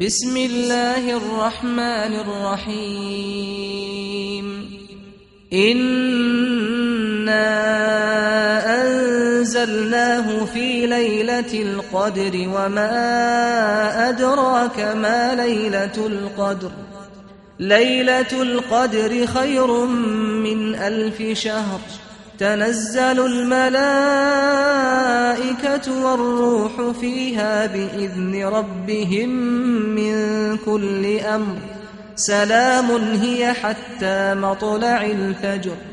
بسم الله الرحمن الرحيم إنا أنزلناه في ليلة القدر وما أدراك ما ليلة القدر ليلة القدر خير من 1000 شهر تنزل الملائكة والروح فيها بإذن ربهم من كل أمر سلام هي حتى مطلع الفجر